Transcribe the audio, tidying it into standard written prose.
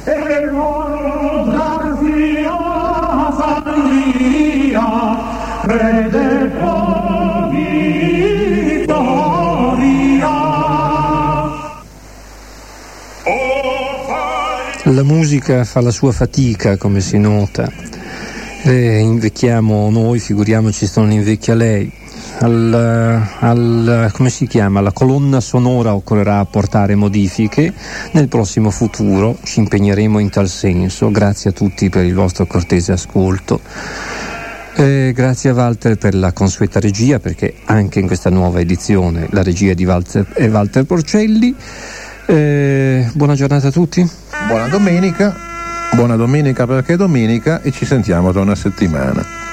La musica fa la sua fatica, come si nota. Invecchiamo noi, figuriamoci se non invecchia lei. Come si chiama? La colonna sonora occorrerà apportare modifiche. Nel prossimo futuro ci impegneremo in tal senso. Grazie a tutti per il vostro cortese ascolto. Grazie a Walter per la consueta regia, perché anche in questa nuova edizione la regia è di Walter Porcelli. Buona giornata a tutti. Buona domenica perché è domenica, e ci sentiamo tra una settimana.